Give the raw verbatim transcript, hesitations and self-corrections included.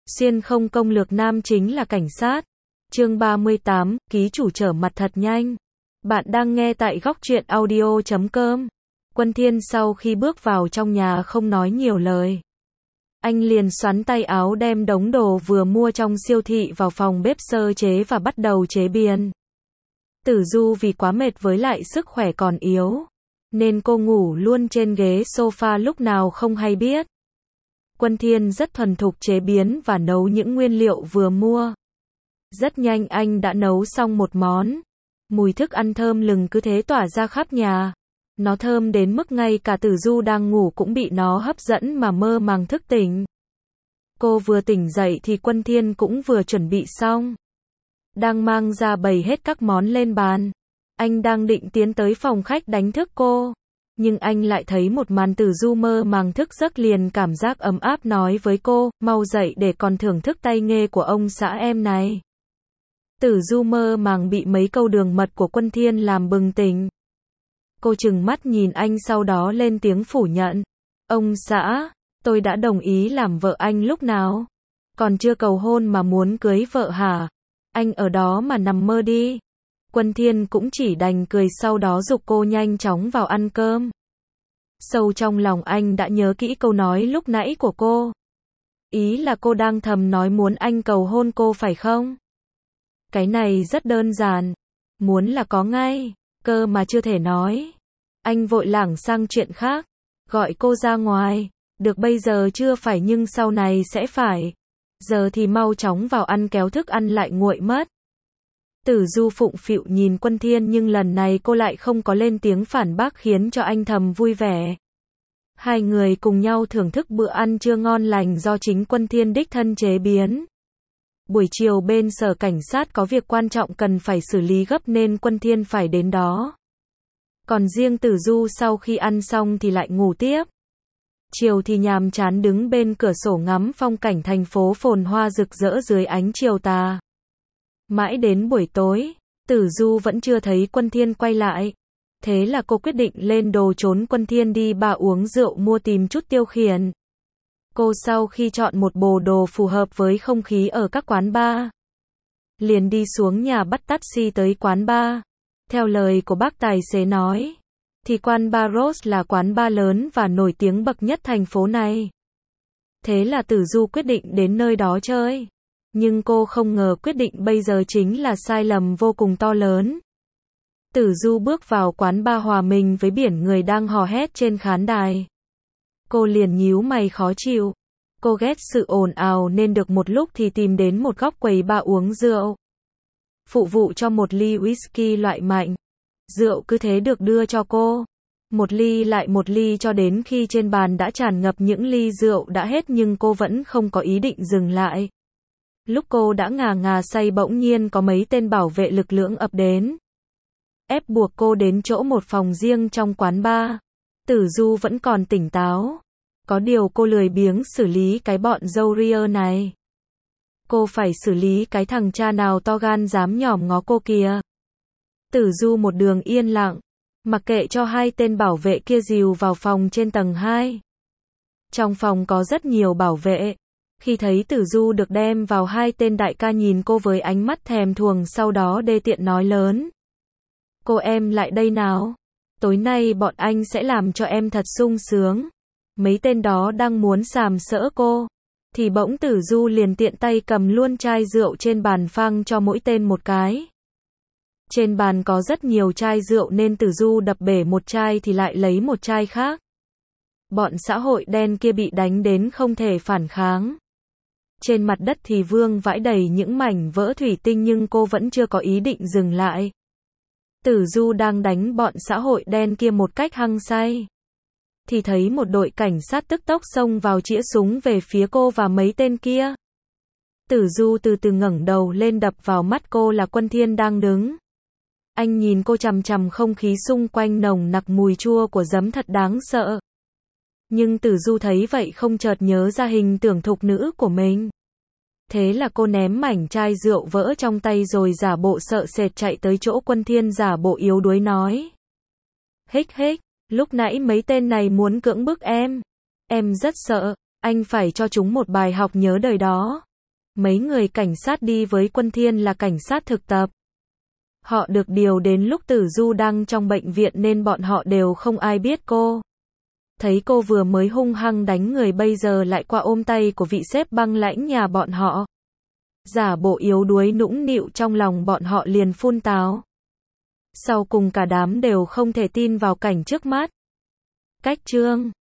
Xuyên không công lược nam chính là cảnh sát. Chương ba mươi tám, ký chủ trở mặt thật nhanh. Bạn đang nghe tại góc truyện audio chấm com. Quân Thiên sau khi bước vào trong nhà không nói nhiều lời. Anh liền xoắn tay áo đem đống đồ vừa mua trong siêu thị vào phòng bếp sơ chế và bắt đầu chế biến. Tử Du vì quá mệt với lại sức khỏe còn yếu, nên cô ngủ luôn trên ghế sofa lúc nào không hay biết. Quân Thiên rất thuần thục chế biến và nấu những nguyên liệu vừa mua. Rất nhanh anh đã nấu xong một món. Mùi thức ăn thơm lừng cứ thế tỏa ra khắp nhà. Nó thơm đến mức ngay cả Tử Du đang ngủ cũng bị nó hấp dẫn mà mơ màng thức tỉnh. Cô vừa tỉnh dậy thì Quân Thiên cũng vừa chuẩn bị xong. Đang mang ra bày hết các món lên bàn. Anh đang định tiến tới phòng khách đánh thức cô. Nhưng anh lại thấy một màn Tử Du mơ màng thức giấc liền cảm giác ấm áp nói với cô, mau dậy để còn thưởng thức tay nghề của ông xã em này. Tử Du mơ màng bị mấy câu đường mật của Quân Thiên làm bừng tỉnh. Cô trừng mắt nhìn anh sau đó lên tiếng phủ nhận. Ông xã, tôi đã đồng ý làm vợ anh lúc nào? Còn chưa cầu hôn mà muốn cưới vợ hả? Anh ở đó mà nằm mơ đi. Quân Thiên cũng chỉ đành cười sau đó giục cô nhanh chóng vào ăn cơm. Sâu trong lòng anh đã nhớ kỹ câu nói lúc nãy của cô. Ý là cô đang thầm nói muốn anh cầu hôn cô phải không? Cái này rất đơn giản. Muốn là có ngay, cơ mà chưa thể nói. Anh vội lảng sang chuyện khác. Gọi cô ra ngoài. Được bây giờ chưa phải nhưng sau này sẽ phải. Giờ thì mau chóng vào ăn kéo thức ăn lại nguội mất. Tử Du phụng phịu nhìn Quân Thiên nhưng lần này cô lại không có lên tiếng phản bác khiến cho anh thầm vui vẻ. Hai người cùng nhau thưởng thức bữa ăn trưa ngon lành do chính Quân Thiên đích thân chế biến. Buổi chiều bên sở cảnh sát có việc quan trọng cần phải xử lý gấp nên Quân Thiên phải đến đó. Còn riêng Tử Du sau khi ăn xong thì lại ngủ tiếp. Chiều thì nhàm chán đứng bên cửa sổ ngắm phong cảnh thành phố phồn hoa rực rỡ dưới ánh chiều tà. Mãi đến buổi tối, Tử Du vẫn chưa thấy Quân Thiên quay lại. Thế là cô quyết định lên đồ trốn Quân Thiên đi bar uống rượu mua tìm chút tiêu khiển. Cô sau khi chọn một bộ đồ phù hợp với không khí ở các quán bar, liền đi xuống nhà bắt taxi tới quán bar. Theo lời của bác tài xế nói, thì quán bar Rose là quán bar lớn và nổi tiếng bậc nhất thành phố này. Thế là Tử Du quyết định đến nơi đó chơi. Nhưng cô không ngờ quyết định bây giờ chính là sai lầm vô cùng to lớn. Tử Du bước vào quán bar hòa mình với biển người đang hò hét trên khán đài. Cô liền nhíu mày khó chịu. Cô ghét sự ồn ào nên được một lúc thì tìm đến một góc quầy bar uống rượu. Phụ vụ cho một ly whisky loại mạnh. Rượu cứ thế được đưa cho cô. Một ly lại một ly cho đến khi trên bàn đã tràn ngập những ly rượu đã hết nhưng cô vẫn không có ý định dừng lại. Lúc cô đã ngà ngà say bỗng nhiên có mấy tên bảo vệ lực lượng ập đến. Ép buộc cô đến chỗ một phòng riêng trong quán bar. Tử Du vẫn còn tỉnh táo. Có điều cô lười biếng xử lý cái bọn râu ria này. Cô phải xử lý cái thằng cha nào to gan dám nhòm ngó cô kìa. Tử Du một đường yên lặng, mặc kệ cho hai tên bảo vệ kia dìu vào phòng trên tầng hai. Trong phòng có rất nhiều bảo vệ. Khi thấy Tử Du được đem vào hai tên đại ca nhìn cô với ánh mắt thèm thuồng sau đó đê tiện nói lớn. Cô em lại đây nào. Tối nay bọn anh sẽ làm cho em thật sung sướng. Mấy tên đó đang muốn sàm sỡ cô. Thì bỗng Tử Du liền tiện tay cầm luôn chai rượu trên bàn phang cho mỗi tên một cái. Trên bàn có rất nhiều chai rượu nên Tử Du đập bể một chai thì lại lấy một chai khác. Bọn xã hội đen kia bị đánh đến không thể phản kháng. Trên mặt đất thì vương vãi đầy những mảnh vỡ thủy tinh nhưng cô vẫn chưa có ý định dừng lại. Tử Du đang đánh bọn xã hội đen kia một cách hăng say. Thì thấy một đội cảnh sát tức tốc xông vào chĩa súng về phía cô và mấy tên kia. Tử Du từ từ ngẩng đầu lên đập vào mắt cô là Quân Thiên đang đứng. Anh nhìn cô chằm chằm không khí xung quanh nồng nặc mùi chua của giấm thật đáng sợ. Nhưng Tử Du thấy vậy không chợt nhớ ra hình tượng thục nữ của mình. Thế là cô ném mảnh chai rượu vỡ trong tay rồi giả bộ sợ sệt chạy tới chỗ Quân Thiên giả bộ yếu đuối nói. Hích hích, lúc nãy mấy tên này muốn cưỡng bức em. Em rất sợ, anh phải cho chúng một bài học nhớ đời đó. mấy người cảnh sát đi với Quân Thiên là cảnh sát thực tập. Họ được điều đến lúc Tử Du đang trong bệnh viện nên bọn họ đều không ai biết cô. Thấy cô vừa mới hung hăng đánh người bây giờ lại qua ôm tay của vị sếp băng lãnh nhà bọn họ. Giả bộ yếu đuối nũng nịu trong lòng bọn họ liền phun táo. Sau cùng cả đám đều không thể tin vào cảnh trước mắt. Cách chương